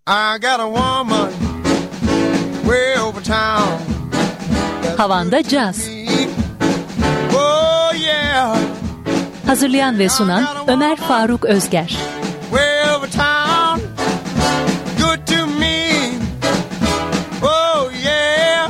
I got a woman way over town. Havanda Caz. Oh yeah. Hazırlayan ve sunan Ömer Faruk Özger. Way over town. Good to me. Oh yeah.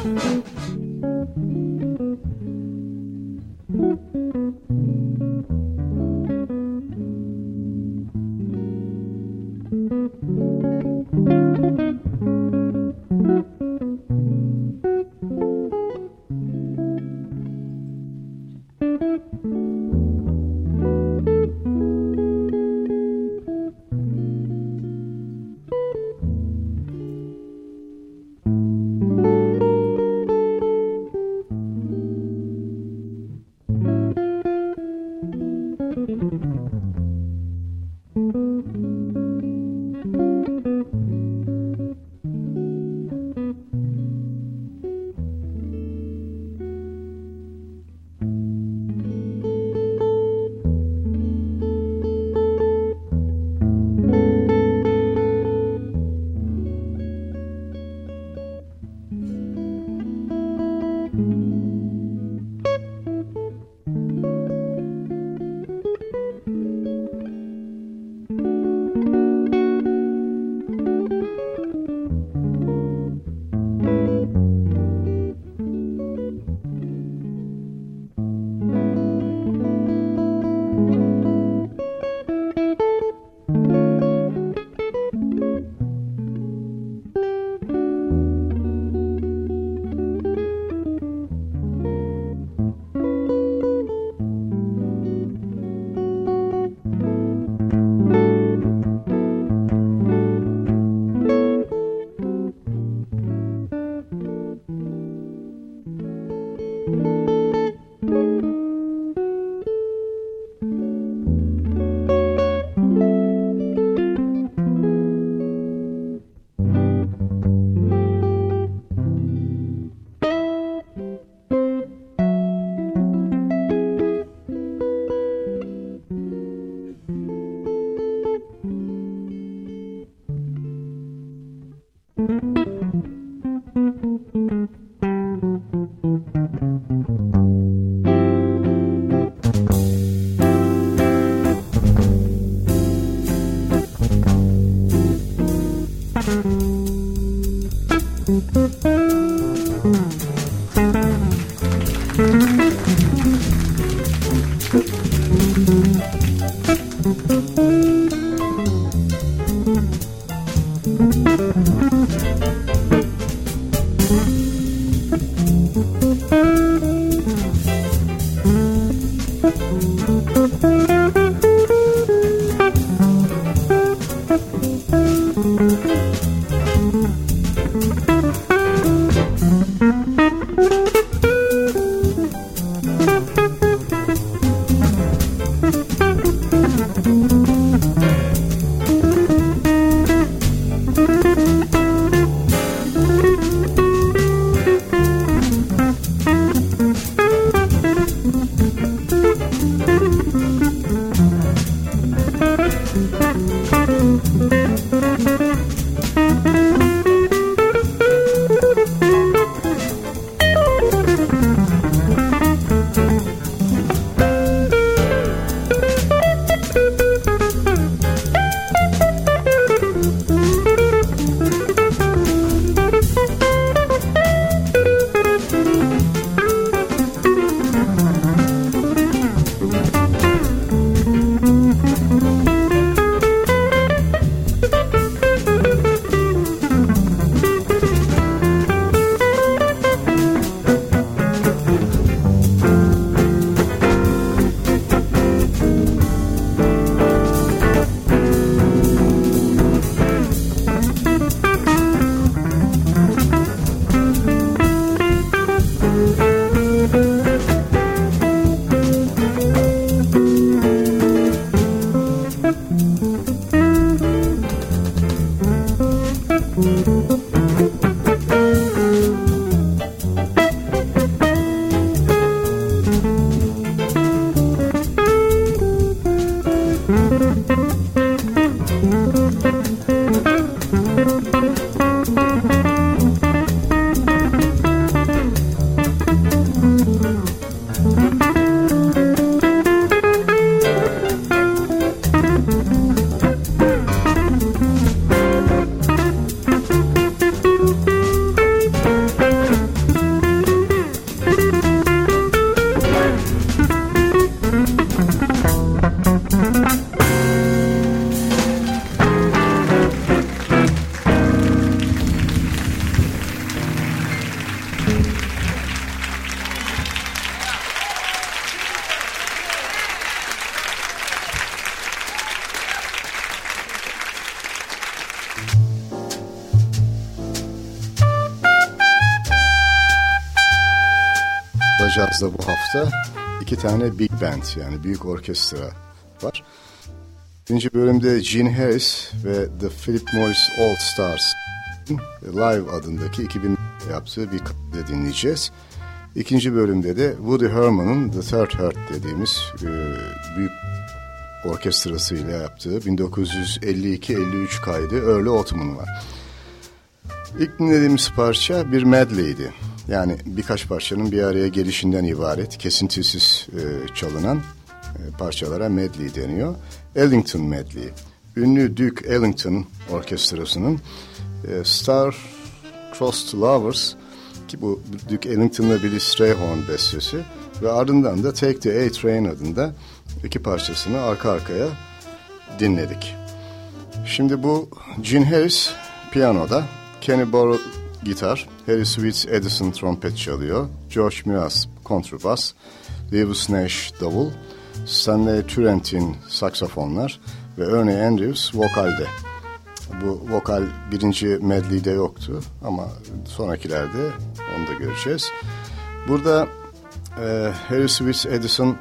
Caz'da bu hafta 2 tane Big Band yani büyük orkestra var. Birinci bölümde Gene Harris ve The Philip Morris All Stars Live adındaki 2000 yaptığı bir kaydı dinleyeceğiz. İkinci bölümde de Woody Herman'ın The Third Heart dediğimiz büyük orkestrasıyla yaptığı 1952-53 kaydı Early Autumn var. İlk dinlediğimiz parça bir medleydi. Yani birkaç parçanın bir araya gelişinden ibaret, kesintisiz çalınan parçalara medley deniyor. Ellington Medley. Ünlü Duke Ellington orkestrasının Star Crossed Lovers ki bu Duke Ellington'la Billy Strayhorn bestesi ve ardından da Take the A-Train adında 2 parçasını arka arkaya dinledik. Şimdi bu Gene Harris piyanoda, Kenny Burrell gitar, Harry Sweets Edison trompet çalıyor, George Miras kontrabas, Lewis Nash davul, Stanley Turentin saksafonlar ve Ernie Andrews vokalde. Bu vokal birinci medley'de yoktu ama sonrakilerde onu da göreceğiz. Burada Harry Sweets Edison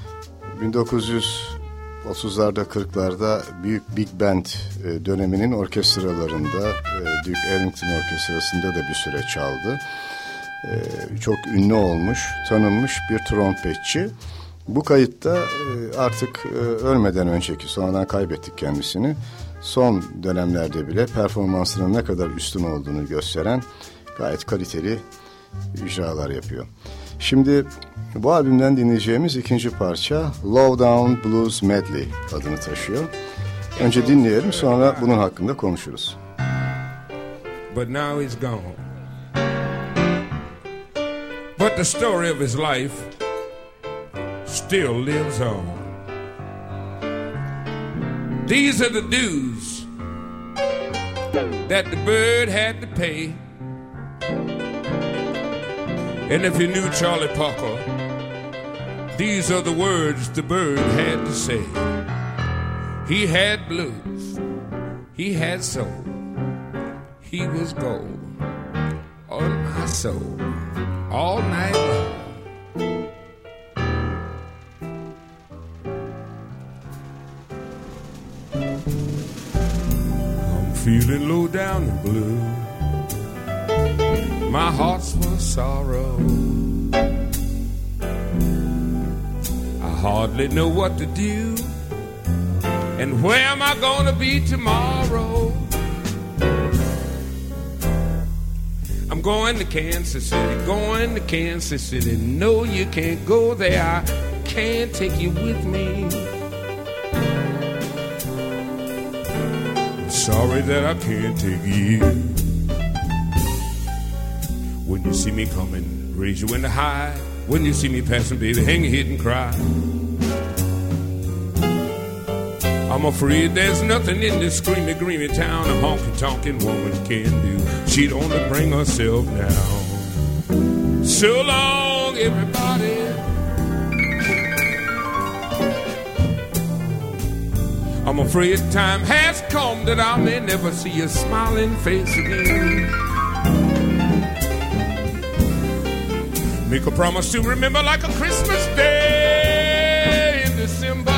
1930'larda 40'larda büyük Big Band döneminin orkestralarında Duke Ellington Orkestrası'nda da bir süre çaldı. Çok ünlü olmuş, tanınmış bir trompetçi. Bu kayıtta artık ölmeden önceki, sonradan kaybettik kendisini. Son dönemlerde bile performansının ne kadar üstün olduğunu gösteren gayet kaliteli icralar yapıyor. Şimdi bu albümden dinleyeceğimiz ikinci parça Lowdown Blues Medley adını taşıyor. Önce dinleyelim, sonra bunun hakkında konuşuruz. But now he's gone. But the story of his life still lives on. These are the dues that the bird had to pay. And if you knew Charlie Parker, these are the words the bird had to say. He had blues, he had soul, he was gold on my soul all night long. I'm feeling low down and blue, my heart's full of sorrow. I hardly know what to do, and where am I gonna be tomorrow? I'm going to Kansas City, going to Kansas City. No, you can't go there, I can't take you with me. I'm sorry that I can't take you. When you see me coming, raise your window high. When you see me passing, baby, hang your head and cry. I'm afraid there's nothing in this screamy, greeny town a honky-tonkin' woman can do. She'd only bring herself down. So long, everybody. I'm afraid time has come that I may never see your smiling face again. Make a promise to remember like a Christmas day in December.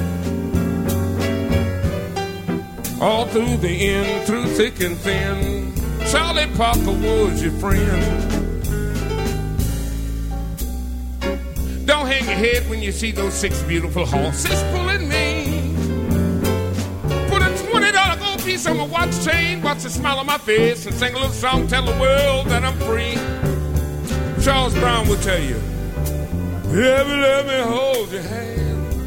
All through the end, through thick and thin, Charlie Parker was your friend. Don't hang your head when you see those 6 beautiful horses pulling me. Put a $20 gold piece on my watch chain, watch the smile on my face, and sing a little song, tell the world that I'm free. Charles Brown will tell you, baby, let me hold your hand.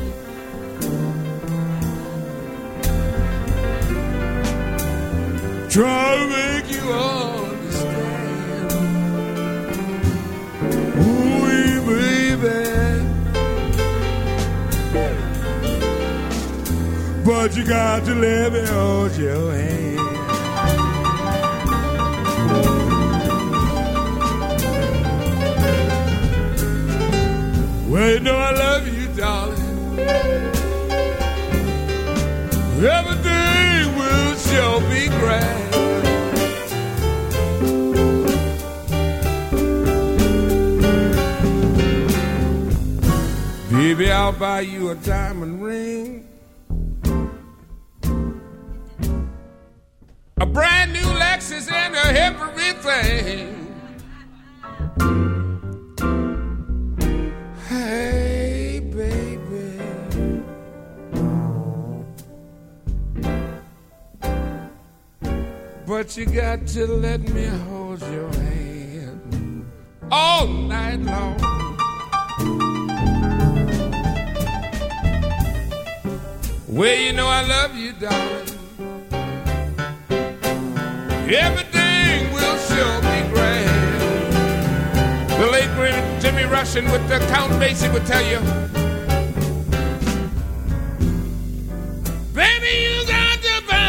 Try to make you understand. Ooh, baby. But you got to let me hold your hand. Well, you know I love you, darling. Everything will sure be grand. Baby, I'll buy you a diamond ring, a brand new Lexus and everything. Hey, baby, but you got to let me hold your hand all night long. Well, you know I love you, darling. Everything will sure be grand. The late great Jimmy Rushing with the Count Basie would tell you, baby, you got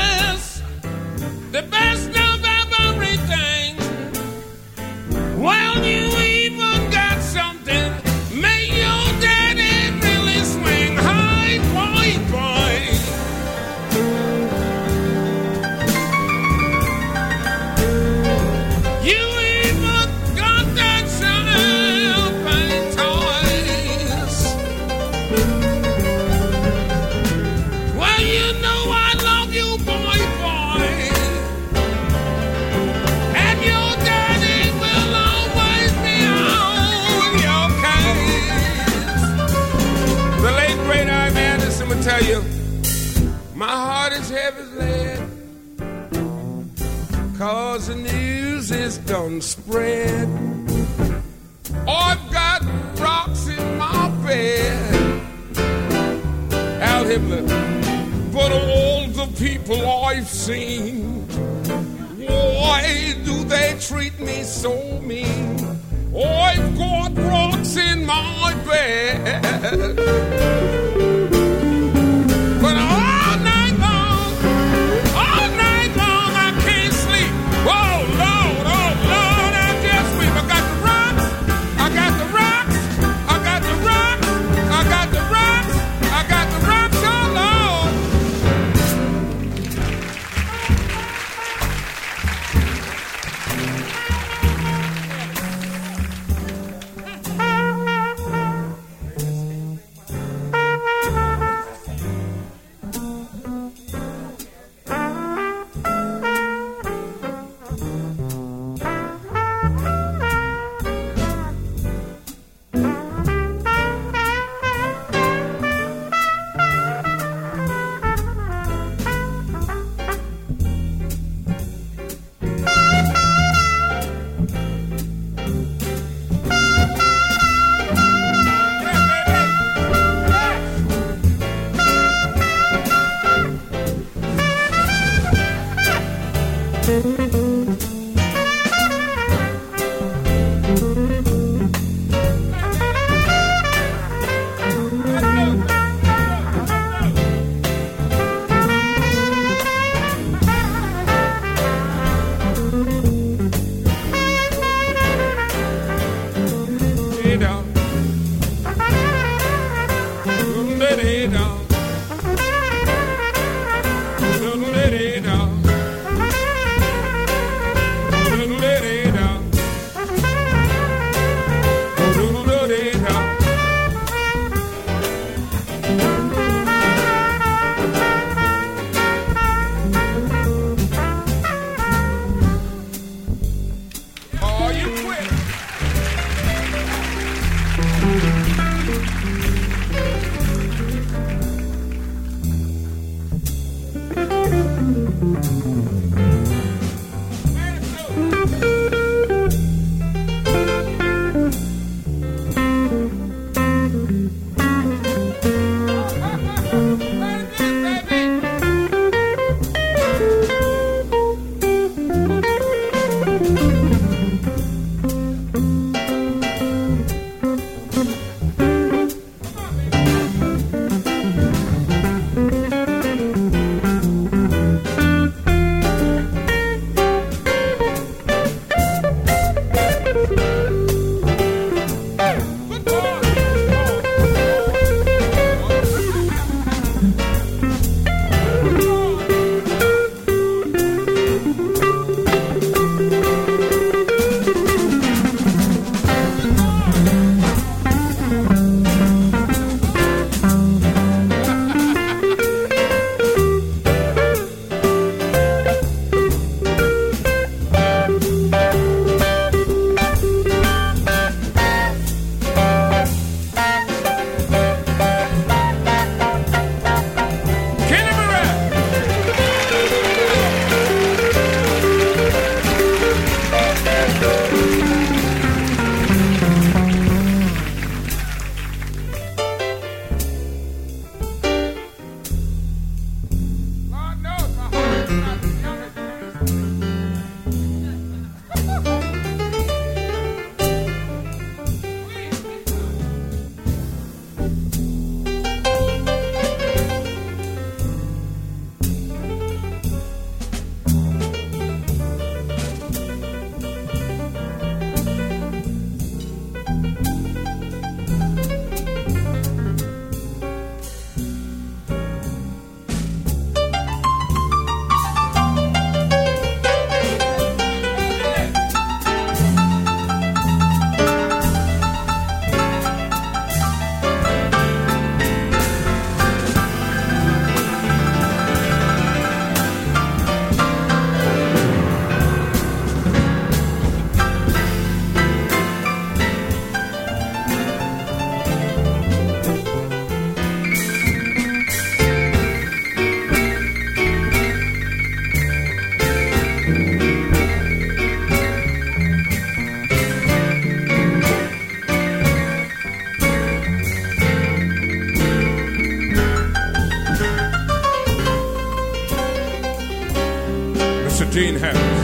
the best of everything. Well, you even got something. May your daddy really swing high, boy, boy. You even got that champagne toys. Well, you know I love you, boy, boy. And your daddy will always be on your case. The late great Ivan Anderson would tell you, my heart is heavy as lead, 'cause the news is done spread. I've got rocks in my bed. Al Hibbler, but all the people I've seen, why do they treat me so mean? I've got rocks in my bed. But all night long, I can't sleep. Oh, Lord, I just weep. I got the rocks, I got the rocks, I got the rocks, I got the rocks, I got the rocks, oh, Lord. Gene Harris.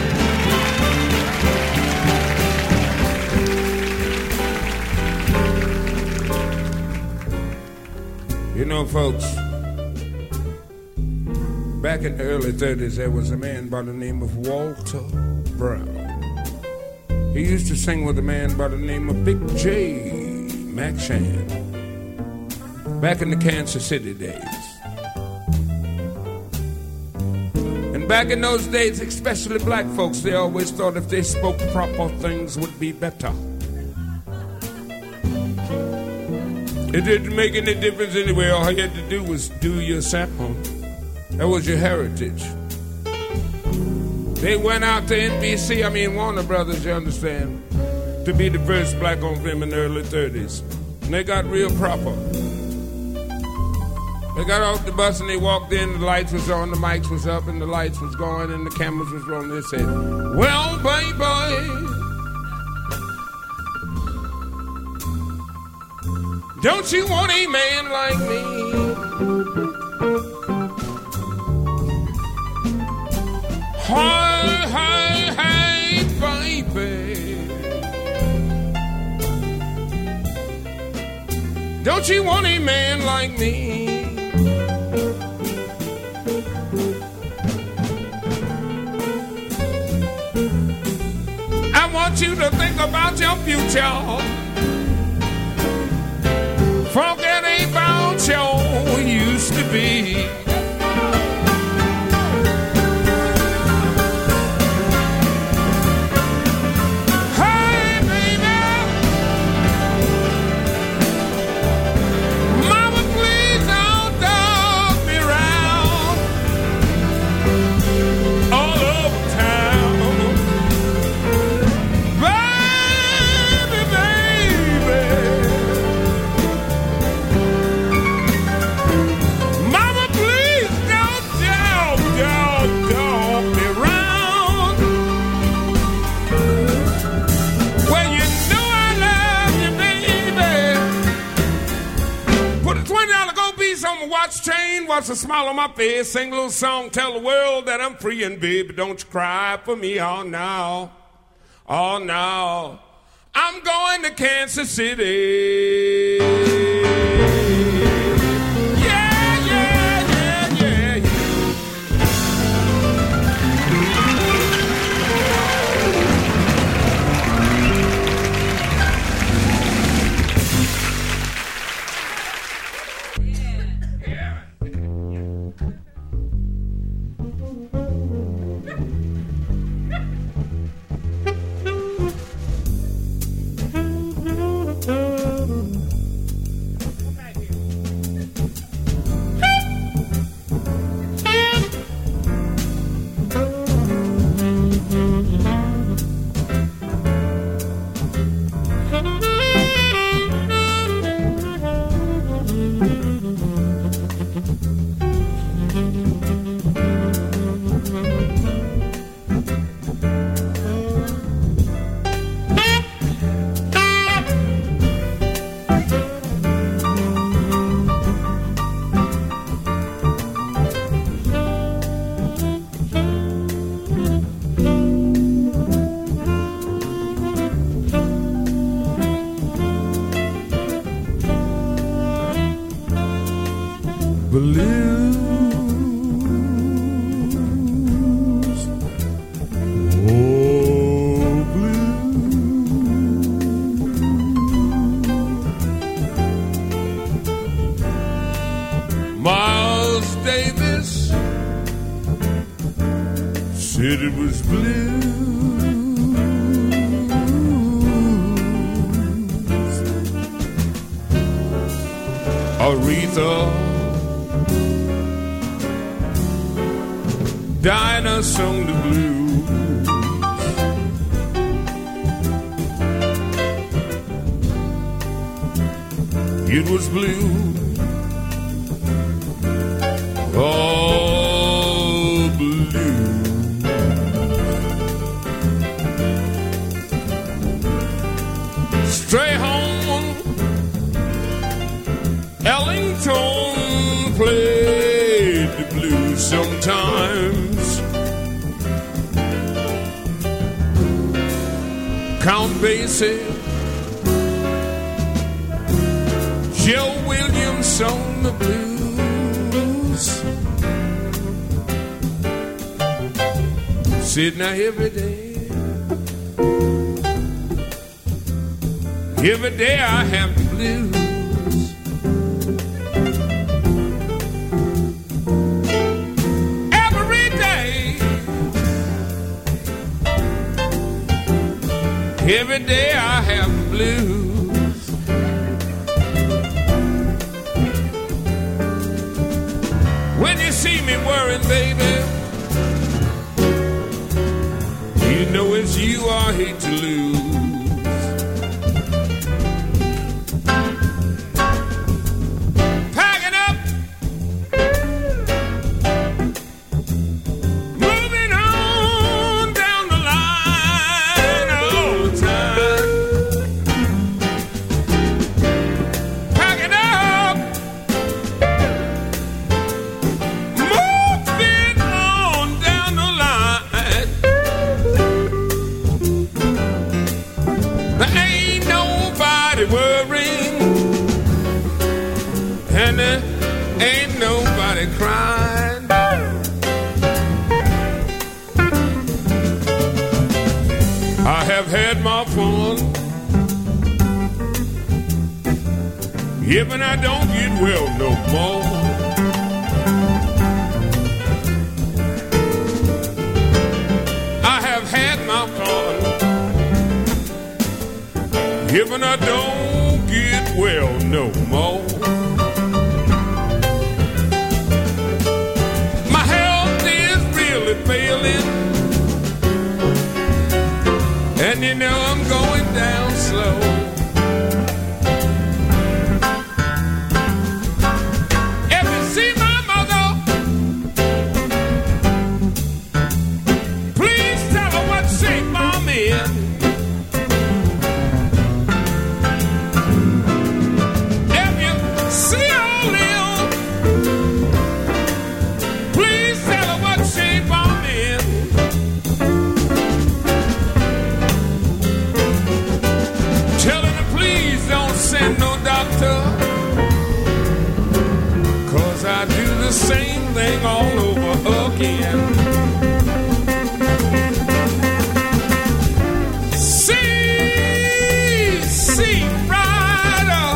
You know, folks, back in the early 30s, there was a man by the name of Walter Brown. He used to sing with a man by the name of Big J. McShann. Back in the Kansas City days. Back in those days, especially black folks, they always thought if they spoke proper, things would be better. It didn't make any difference anyway. All you had to do was do your sample. That was your heritage. They went out to NBC, Warner Brothers, you understand, to be the first black-owned film in the early 30s. And they got real proper. They got off the bus and they walked in, the lights was on, the mics was up, and the lights was going, and the cameras was rolling. They said, well, baby, don't you want a man like me? Hi, hi, hi, baby. Don't you want a man like me? I want you to think about your future. Forget about your used to be. Hey, baby, mama, please don't dog me around all over town. Baby, baby, mama, please don't dog me around. Well, you know I love you, baby. Put a $20 gold piece on my watch chain, watch a smile on my face, sing a little song, tell the world that I'm free, and baby, don't you cry for me, oh no, oh no. I'm going to Kansas City. Yeah, yeah, yeah, yeah, yeah. was blues. Aretha Dinah sung the blues. It was blue, all blue. Stray home, Ellington played the blues sometimes. Count Basie, Joe Williams on the blues. Sitting there every day I have the blues. Every day I have the blues. When you see me worrying, baby, you know it's you I hate to lose. Packing up, moving on down the line all the time. Packing up, moving on down the line. There ain't nobody worrying, and there ain't nobody crying. I have had my fun, even I don't get well no more. I have had my fun, even I don't get well no more. My health is really failing, and you know I'm going down slow. If you see my mother, please tell her what shape I'm in. If you see old Lil, please tell her what shape I'm in. Tell her to please don't send no doctor, 'cause I do the same thing all over again. See, rider,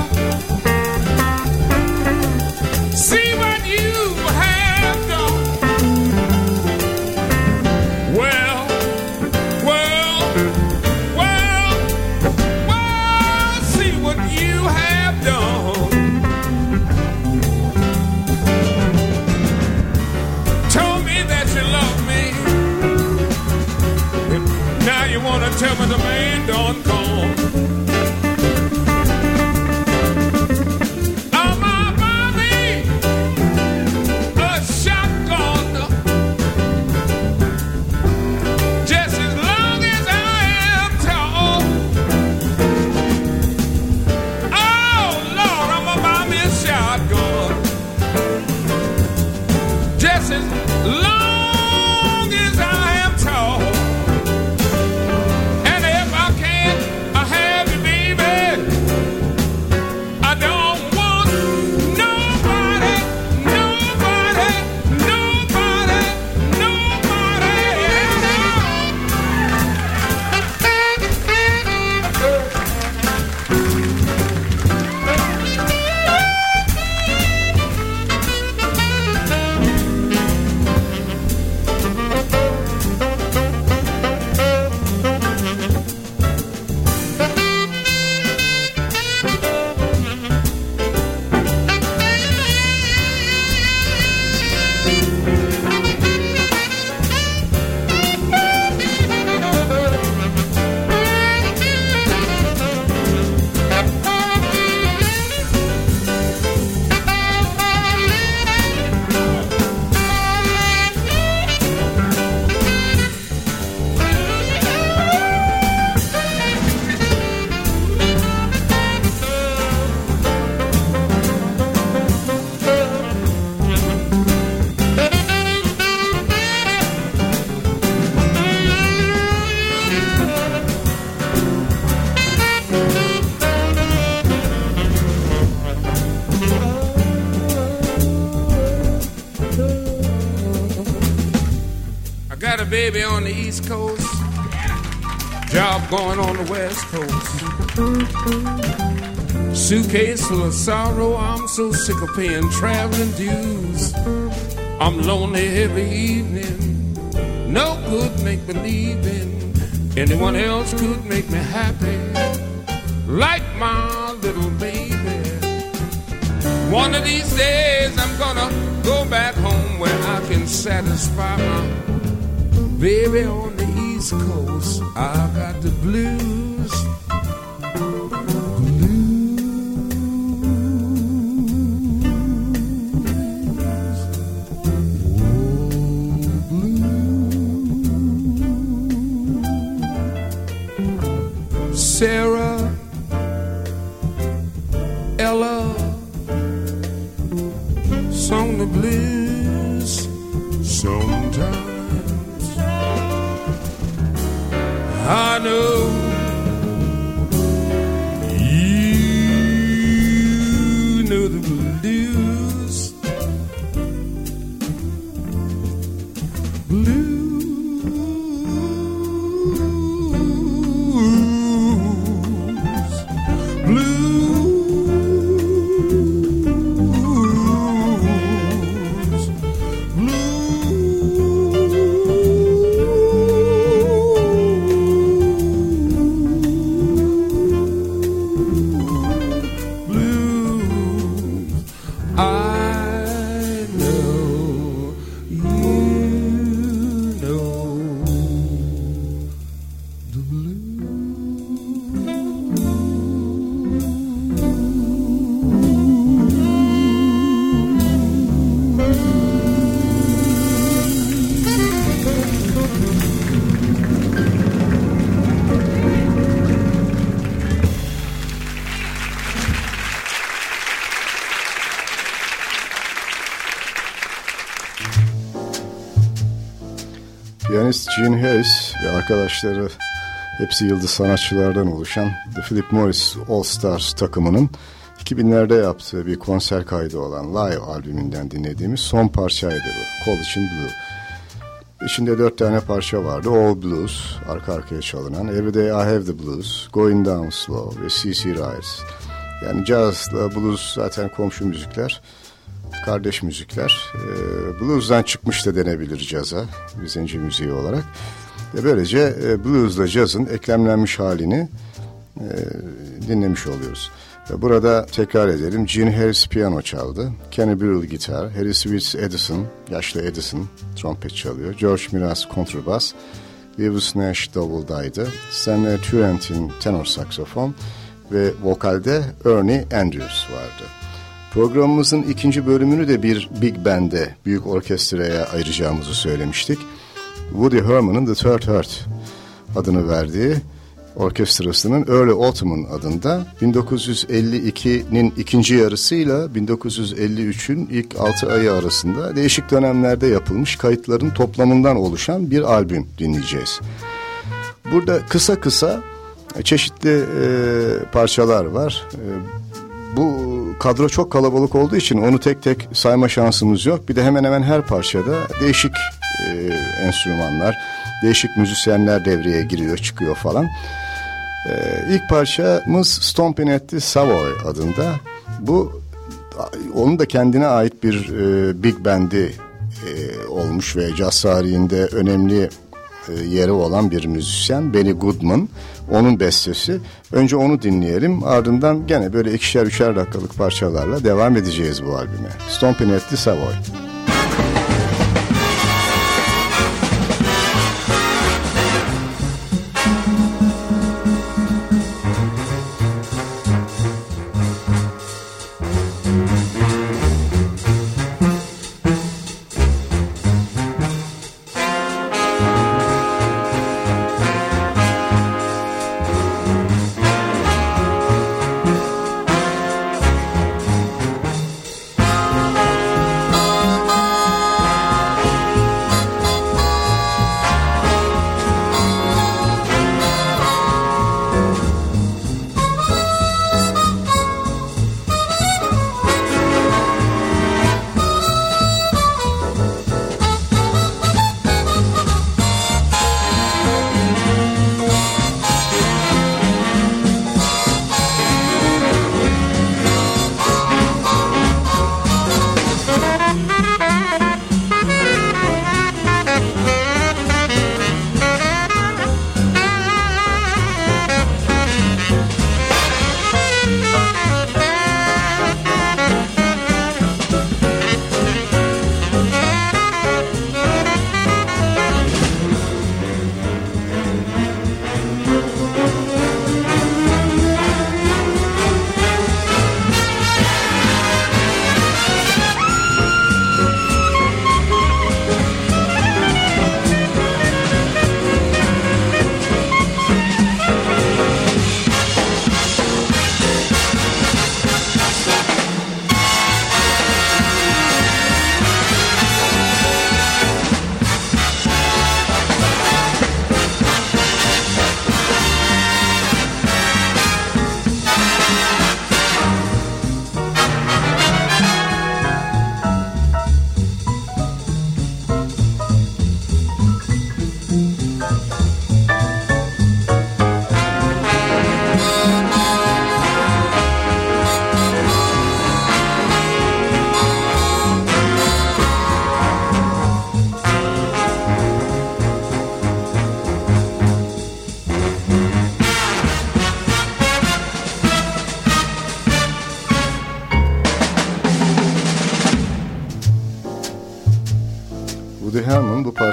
see what you have done. Well, see what you have done. Told me that you love me. Now you wanna tell me the man done gone. Oh, my mommy, a shotgun, just as long as I am tall. Oh, Lord, I'm gonna buy me a shotgun, just as long as I am tall. And if I can't, I have baby on the East Coast, job going on the West Coast. Suitcase full of sorrow, I'm so sick of paying traveling dues. I'm lonely every evening, no good make believing anyone else could make me happy like my little baby. One of these days I'm gonna go back home where I can satisfy my baby on the East Coast. I got the blues. Sarah, Ella, sung the blues sometimes. I know you know the blues. Blues. Piyanist Gene Harris ve arkadaşları hepsi yıldız sanatçılardan oluşan The Philip Morris All Stars takımının 2000'lerde yaptığı bir konser kaydı olan Live albümünden dinlediğimiz son parçaydı bu. College in Blue. İçinde 4 tane parça vardı. All Blues, arka arkaya çalınan, Every Day I Have the Blues, Going Down Slow ve CC Rides. Yani jazzla blues zaten komşu müzikler, kardeş müzikler. Blues'dan çıkmış da denebilir caza, bir zincir müziği olarak. Böylece blues'la cazın eklemlenmiş halini dinlemiş oluyoruz. Burada tekrar edelim. Gene Harris piyano çaldı. Kenny Burrell gitar. Harry Sweets Edison, yaşlı Edison trompet çalıyor. George Miraz kontrabas. Lewis Nash davuldaydı. Stanley Turrent'in tenor saksofon ve vokalde Ernie Andrews vardı. Programımızın ikinci bölümünü de bir big band'e, büyük orkestraya ayıracağımızı söylemiştik. Woody Herman'ın The Third Heart adını verdiği orkestrasının Early Autumn adında 1952'nin ikinci yarısıyla 1953'ün ilk 6 ayı arasında değişik dönemlerde yapılmış kayıtların toplamından oluşan bir albüm dinleyeceğiz. Burada kısa kısa çeşitli parçalar var. Bu kadro çok kalabalık olduğu için onu tek tek sayma şansımız yok. Bir de hemen hemen her parçada değişik enstrümanlar, değişik müzisyenler devreye giriyor, çıkıyor falan. İlk parçamız Stompin' at the Savoy adında. Bu onun da kendine ait bir big band'i olmuş ve caz tarihinde önemli yeri olan bir müzisyen Benny Goodman. Onun bestesi. Önce onu dinleyelim. Ardından gene böyle 2'şer 3'er dakikalık parçalarla devam edeceğiz bu albüme. Stompin' at the Savoy.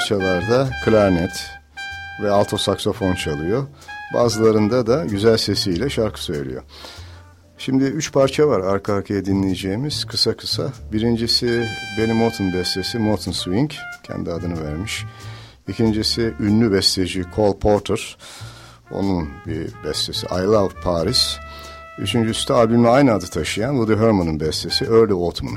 parçalarda klarnet ve alto saksofon çalıyor. Bazılarında da güzel sesiyle şarkı söylüyor. Şimdi 3 parça var arka arkaya dinleyeceğimiz kısa kısa. Birincisi Benny Moten bestesi Moten Swing, kendi adını vermiş. İkincisi ünlü besteci Cole Porter, onun bir bestesi I Love Paris. Üçüncüsü de albümle aynı adı taşıyan Woody Herman'ın bestesi Early Autumn.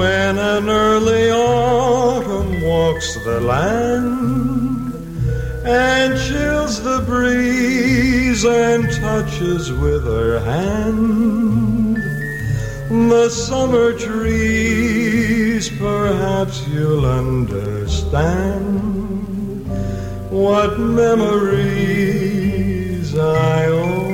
When an early autumn walks the land and chills the breeze and touches with her hand the summer trees, perhaps you'll understand what memories I own.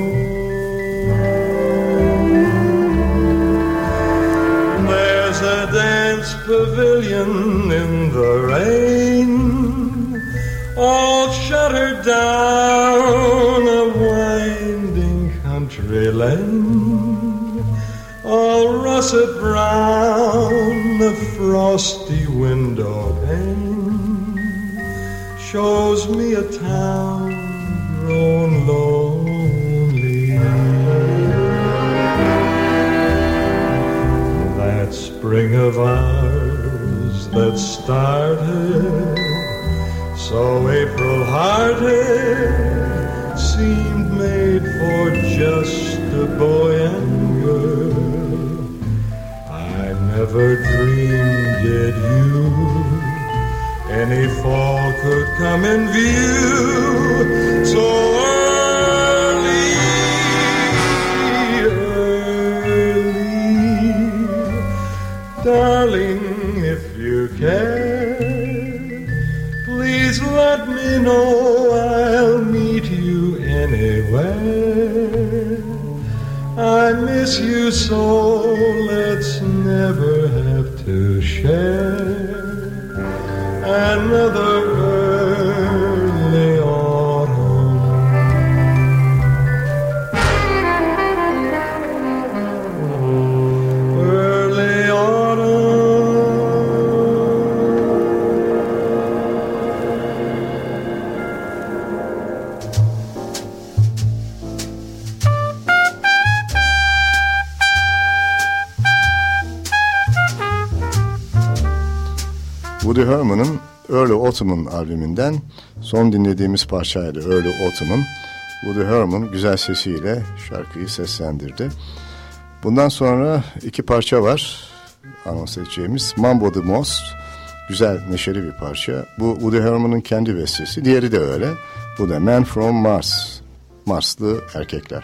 There's a dance pavilion in the rain, all shuttered down a winding country lane, all russet brown, the frosty window pane shows me a town grown lonely. That spring of ours that started so April-hearted seemed made for just a boy and girl. I never dreamed that you any fall could come in view so early, darling. If you care, please let me know I'll meet you anywhere. I miss you so, let's never have to share another early autumn. Early autumn. Woody Herman'ın Early Autumn albümünden son dinlediğimiz parçaydı. Early Autumn. Woody Herman güzel sesiyle şarkıyı seslendirdi. Bundan sonra iki parça var anons edeceğimiz. Mambo the Most, güzel neşeli bir parça. Bu Woody Herman'ın kendi bestesi. Diğeri de öyle. Bu da Man from Mars, Marslı erkekler.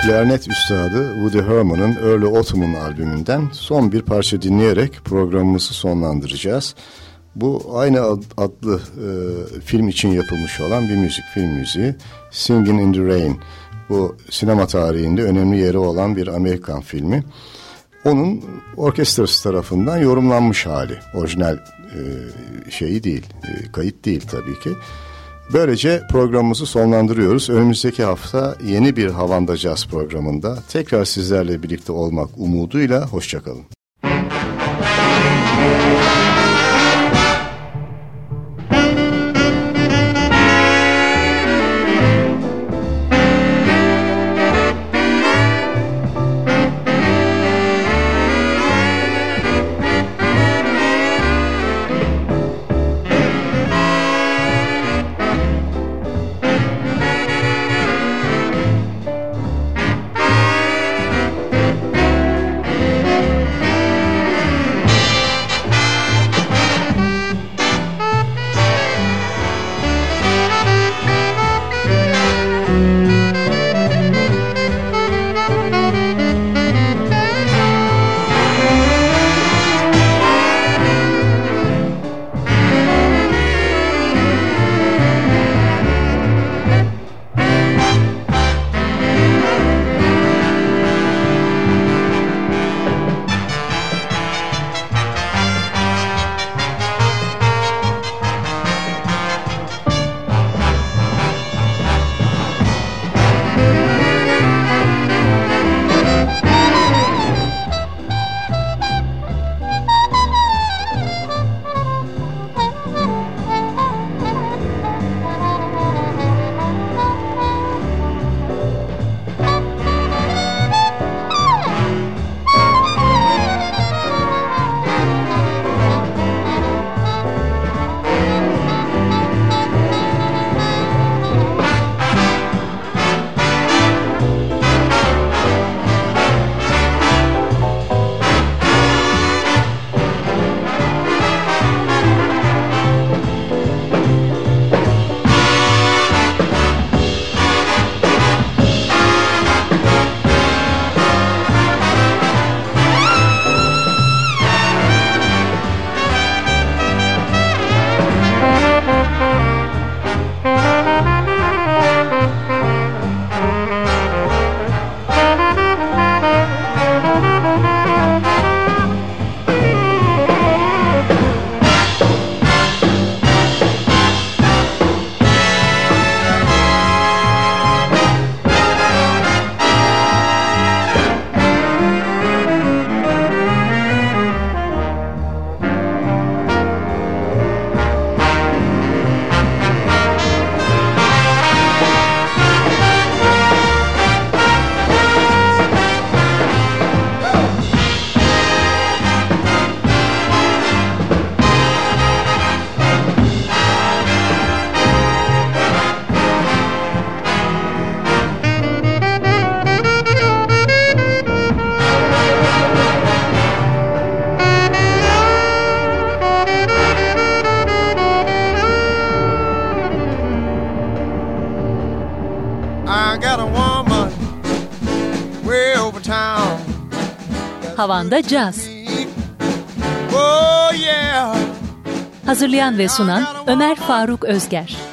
klarnet üstadı Woody Herman'ın Early Autumn albümünden son bir parça dinleyerek programımızı sonlandıracağız. Bu aynı adlı film için yapılmış olan bir müzik, film müziği. Singin' in the Rain. Bu sinema tarihinde önemli yeri olan bir Amerikan filmi. Onun orkestrası tarafından yorumlanmış hali. Orijinal şeyi değil, kayıt değil tabii ki. Böylece programımızı sonlandırıyoruz. Önümüzdeki hafta yeni bir Havanda Jazz programında tekrar sizlerle birlikte olmak umuduyla hoşçakalın. Havanda Jazz. Oh yeah. Hazırlayan ve sunan Ömer Faruk Özger.